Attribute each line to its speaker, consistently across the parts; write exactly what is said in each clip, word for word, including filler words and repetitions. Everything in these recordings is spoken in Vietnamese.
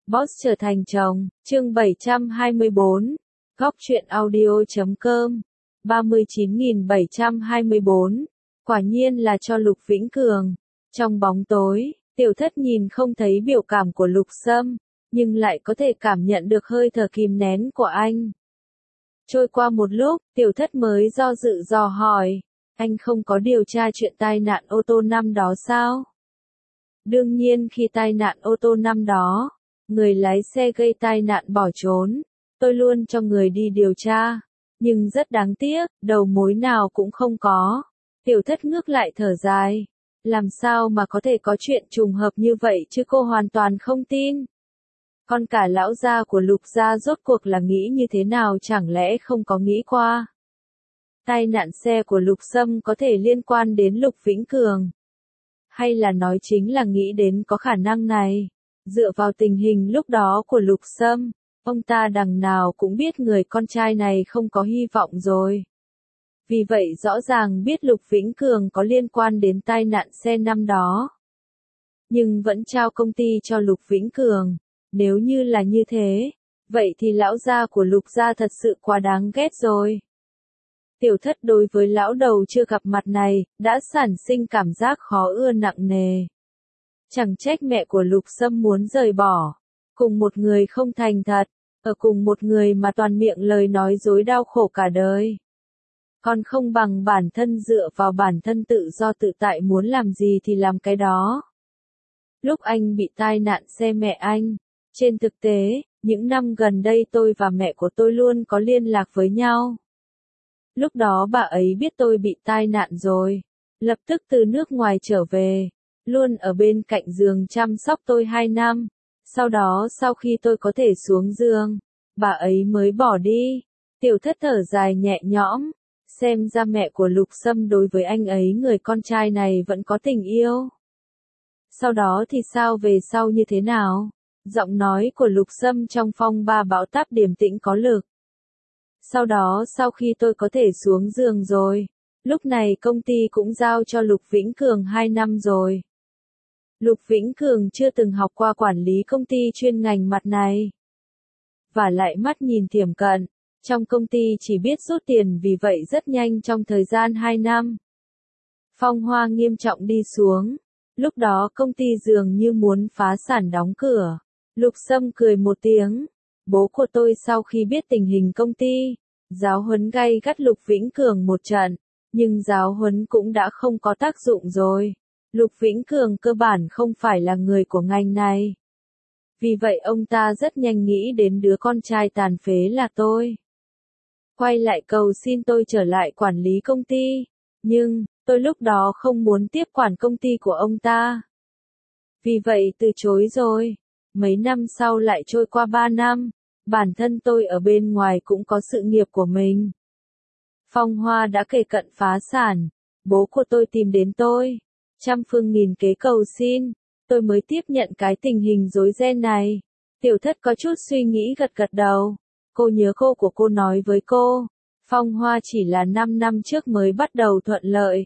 Speaker 1: Boss trở thành chồng, chương bảy trăm hai mươi bốn, góc truyện audio chấm com, ba mươi chín nghìn bảy trăm hai mươi bốn, quả nhiên là cho Lục Vĩnh Cường. Trong bóng tối, Tiểu Thất nhìn không thấy biểu cảm của Lục Sâm, nhưng lại có thể cảm nhận được hơi thở kìm nén của anh. Trôi qua một lúc, Tiểu Thất mới do dự dò hỏi, anh không có điều tra chuyện tai nạn ô tô năm đó sao? Đương nhiên khi tai nạn ô tô năm đó, người lái xe gây tai nạn bỏ trốn, tôi luôn cho người đi điều tra, nhưng rất đáng tiếc, đầu mối nào cũng không có. Tiểu Thất ngước lại thở dài, làm sao mà có thể có chuyện trùng hợp như vậy chứ, cô hoàn toàn không tin. Còn cả lão gia của Lục gia rốt cuộc là nghĩ như thế nào, chẳng lẽ không có nghĩ qua? Tai nạn xe của Lục Sâm có thể liên quan đến Lục Vĩnh Cường? Hay là nói chính là nghĩ đến có khả năng này? Dựa vào tình hình lúc đó của Lục Sâm, ông ta đằng nào cũng biết người con trai này không có hy vọng rồi. Vì vậy rõ ràng biết Lục Vĩnh Cường có liên quan đến tai nạn xe năm đó. Nhưng vẫn trao công ty cho Lục Vĩnh Cường. Nếu như là như thế, vậy thì lão gia của Lục gia thật sự quá đáng ghét rồi. Tiểu Thất đối với lão đầu chưa gặp mặt này, đã sản sinh cảm giác khó ưa nặng nề. Chẳng trách mẹ của Lục Sâm muốn rời bỏ. Cùng một người không thành thật, ở cùng một người mà toàn miệng lời nói dối đau khổ cả đời. Còn không bằng bản thân dựa vào bản thân tự do tự tại, muốn làm gì thì làm cái đó. Lúc anh bị tai nạn xe mẹ anh, trên thực tế, những năm gần đây tôi và mẹ của tôi luôn có liên lạc với nhau. Lúc đó bà ấy biết tôi bị tai nạn rồi, lập tức từ nước ngoài trở về, luôn ở bên cạnh giường chăm sóc tôi hai năm. Sau đó sau khi tôi có thể xuống giường, bà ấy mới bỏ đi. Tiểu Thất thở dài nhẹ nhõm, xem ra mẹ của Lục Sâm đối với anh ấy, người con trai này, vẫn có tình yêu. Sau đó thì sao, về sau như thế nào? Giọng nói của Lục Sâm trong phong ba bão táp điềm tĩnh có lực. Sau đó sau khi tôi có thể xuống giường rồi, lúc này công ty cũng giao cho Lục Vĩnh Cường hai năm rồi. Lục Vĩnh Cường chưa từng học qua quản lý công ty chuyên ngành mặt này. Và lại mắt nhìn thiểm cận, trong công ty chỉ biết rút tiền, vì vậy rất nhanh trong thời gian hai năm. Phong hoa nghiêm trọng đi xuống, lúc đó công ty dường như muốn phá sản đóng cửa. Lục Sâm cười một tiếng, bố của tôi sau khi biết tình hình công ty, giáo huấn gay gắt Lục Vĩnh Cường một trận, nhưng giáo huấn cũng đã không có tác dụng rồi. Lục Vĩnh Cường cơ bản không phải là người của ngành này. Vì vậy ông ta rất nhanh nghĩ đến đứa con trai tàn phế là tôi. Quay lại cầu xin tôi trở lại quản lý công ty, nhưng tôi lúc đó không muốn tiếp quản công ty của ông ta. Vì vậy từ chối rồi. Mấy năm sau lại trôi qua ba năm, bản thân tôi ở bên ngoài cũng có sự nghiệp của mình. Phong Hoa đã kề cận phá sản, bố của tôi tìm đến tôi, trăm phương nghìn kế cầu xin, tôi mới tiếp nhận cái tình hình rối ren này. Tiểu Thất có chút suy nghĩ gật gật đầu, cô nhớ cô của cô nói với cô, Phong Hoa chỉ là năm năm trước mới bắt đầu thuận lợi.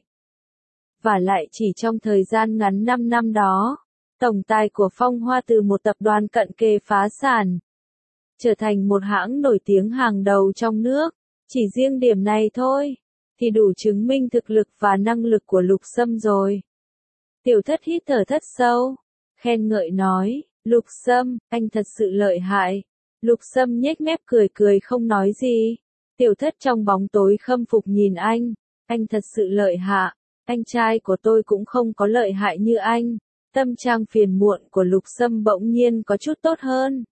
Speaker 1: Và lại chỉ trong thời gian ngắn năm năm đó, tổng tài của Phong Hoa từ một tập đoàn cận kề phá sản, trở thành một hãng nổi tiếng hàng đầu trong nước. Chỉ riêng điểm này thôi, thì đủ chứng minh thực lực và năng lực của Lục Sâm rồi. Tiểu Thất hít thở thật sâu, khen ngợi nói, Lục Sâm, anh thật sự lợi hại. Lục Sâm nhếch mép cười cười không nói gì. Tiểu Thất trong bóng tối khâm phục nhìn anh, anh thật sự lợi hại, anh trai của tôi cũng không có lợi hại như anh. Tâm trạng phiền muộn của Lục Sâm bỗng nhiên có chút tốt hơn.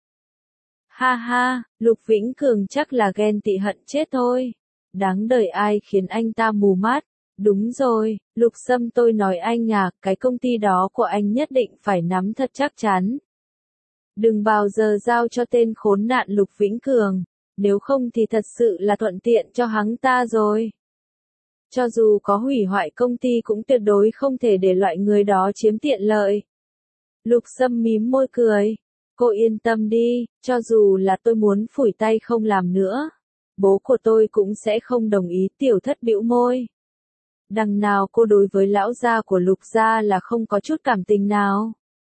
Speaker 1: Ha ha, Lục Vĩnh Cường chắc là ghen tị hận chết thôi. Đáng đời ai khiến anh ta mù mắt. Đúng rồi, Lục Sâm, tôi nói anh à, cái công ty đó của anh nhất định phải nắm thật chắc chắn. Đừng bao giờ giao cho tên khốn nạn Lục Vĩnh Cường, nếu không thì thật sự là thuận tiện cho hắn ta rồi. Cho dù có hủy hoại công ty cũng tuyệt đối không thể để loại người đó chiếm tiện lợi. Lục Sâm mím môi cười. Cô yên tâm đi, cho dù là tôi muốn phủi tay không làm nữa, bố của tôi cũng sẽ không đồng ý. Tiểu Thất bĩu môi. Đằng nào cô đối với lão gia của Lục gia là không có chút cảm tình nào.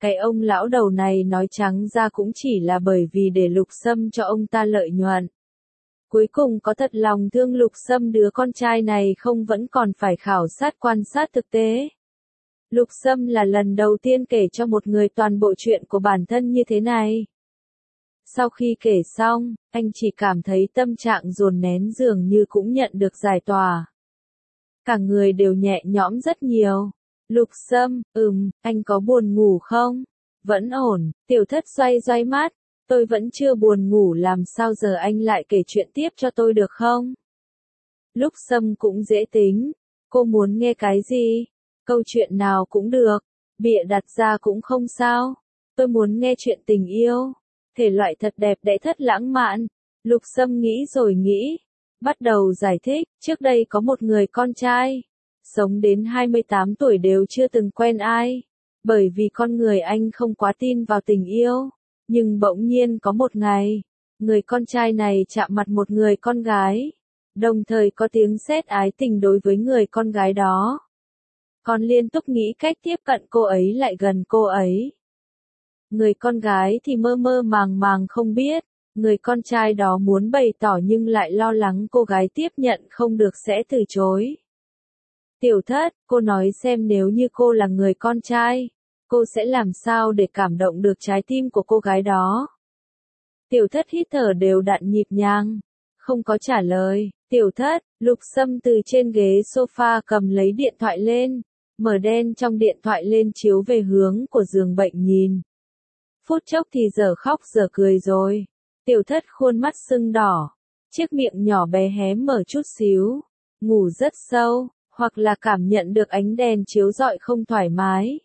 Speaker 1: Cái ông lão đầu này nói trắng ra cũng chỉ là bởi vì để Lục Sâm cho ông ta lợi nhuận. Cuối cùng có thật lòng thương Lục Sâm đứa con trai này không vẫn còn phải khảo sát quan sát thực tế. Lục Sâm là lần đầu tiên kể cho một người toàn bộ chuyện của bản thân như thế này. Sau khi kể xong, anh chỉ cảm thấy tâm trạng dồn nén dường như cũng nhận được giải tỏa. Cả người đều nhẹ nhõm rất nhiều. Lục Sâm, ừm, anh có buồn ngủ không? Vẫn ổn, Tiểu Thất xoay xoay mắt. Tôi vẫn chưa buồn ngủ, làm sao giờ anh lại kể chuyện tiếp cho tôi được không? Lục Sâm cũng dễ tính. Cô muốn nghe cái gì? Câu chuyện nào cũng được. Bịa đặt ra cũng không sao. Tôi muốn nghe chuyện tình yêu. Thể loại thật đẹp đẽ thất lãng mạn. Lục Sâm nghĩ rồi nghĩ. Bắt đầu giải thích, trước đây có một người con trai. Sống đến hai mươi tám tuổi đều chưa từng quen ai. Bởi vì con người anh không quá tin vào tình yêu. Nhưng bỗng nhiên có một ngày, người con trai này chạm mặt một người con gái. Đồng thời có tiếng sét ái tình đối với người con gái đó. Còn liên tục nghĩ cách tiếp cận cô ấy lại gần cô ấy. Người con gái thì mơ mơ màng màng không biết. Người con trai đó muốn bày tỏ nhưng lại lo lắng cô gái tiếp nhận không được sẽ từ chối. Tiểu Thất, cô nói xem nếu như cô là người con trai, cô sẽ làm sao để cảm động được trái tim của cô gái đó? Tiểu Thất hít thở đều đặn nhịp nhàng, không có trả lời. Tiểu Thất, Lục Sâm từ trên ghế sofa cầm lấy điện thoại lên, mở đen trong điện thoại lên chiếu về hướng của giường bệnh nhìn. Phút chốc thì giờ khóc giờ cười rồi. Tiểu Thất khuôn mắt sưng đỏ, chiếc miệng nhỏ bé hé mở chút xíu, ngủ rất sâu, hoặc là cảm nhận được ánh đèn chiếu rọi không thoải mái.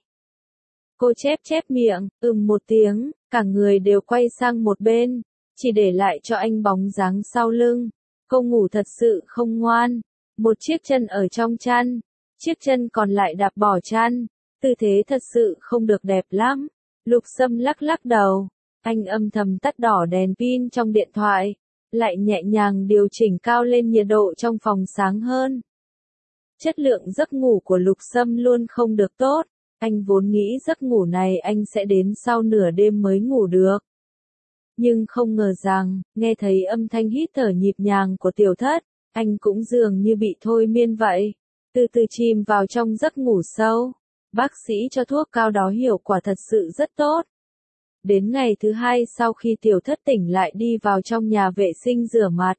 Speaker 1: Cô chép chép miệng, ừm một tiếng, cả người đều quay sang một bên, chỉ để lại cho anh bóng dáng sau lưng. Cô ngủ thật sự không ngoan, một chiếc chân ở trong chăn, chiếc chân còn lại đạp bỏ chăn, tư thế thật sự không được đẹp lắm. Lục Sâm lắc lắc đầu, anh âm thầm tắt đỏ đèn pin trong điện thoại, lại nhẹ nhàng điều chỉnh cao lên nhiệt độ trong phòng sáng hơn. Chất lượng giấc ngủ của Lục Sâm luôn không được tốt, anh vốn nghĩ giấc ngủ này anh sẽ đến sau nửa đêm mới ngủ được. Nhưng không ngờ rằng, nghe thấy âm thanh hít thở nhịp nhàng của Tiểu Thất, anh cũng dường như bị thôi miên vậy, từ từ chìm vào trong giấc ngủ sâu. Bác sĩ cho thuốc cao đó hiệu quả thật sự rất tốt. Đến ngày thứ hai sau khi Tiểu Thất tỉnh lại đi vào trong nhà vệ sinh rửa mặt.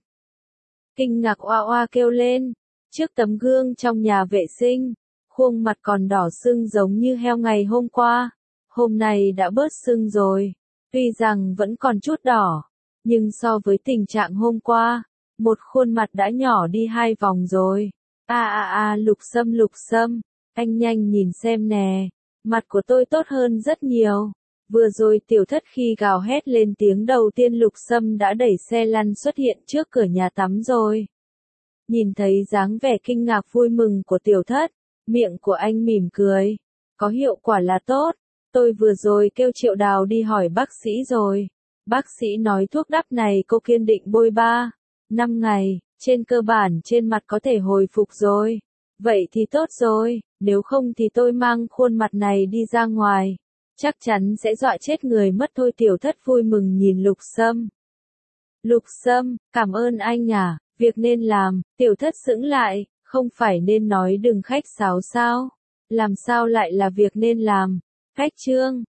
Speaker 1: Kinh ngạc oa oa kêu lên, trước tấm gương trong nhà vệ sinh, khuôn mặt còn đỏ sưng giống như heo ngày hôm qua, hôm nay đã bớt sưng rồi, tuy rằng vẫn còn chút đỏ, nhưng so với tình trạng hôm qua, một khuôn mặt đã nhỏ đi hai vòng rồi. A a a Lục Sâm Lục Sâm, anh nhanh nhìn xem nè, mặt của tôi tốt hơn rất nhiều. Vừa rồi Tiểu Thất khi gào hét lên tiếng đầu tiên Lục Sâm đã đẩy xe lăn xuất hiện trước cửa nhà tắm rồi. Nhìn thấy dáng vẻ kinh ngạc vui mừng của Tiểu Thất, miệng của anh mỉm cười. Có hiệu quả là tốt. Tôi vừa rồi kêu Triệu Đào đi hỏi bác sĩ rồi. Bác sĩ nói thuốc đắp này cô kiên định bôi ba, năm ngày, trên cơ bản trên mặt có thể hồi phục rồi. Vậy thì tốt rồi, nếu không thì tôi mang khuôn mặt này đi ra ngoài. Chắc chắn sẽ dọa chết người mất thôi. Tiểu Thất vui mừng nhìn Lục Sâm. Lục Sâm, cảm ơn anh à, việc nên làm. Tiểu Thất sững lại, không phải nên nói đừng khách sáo sao? Làm sao lại là việc nên làm? Cách chương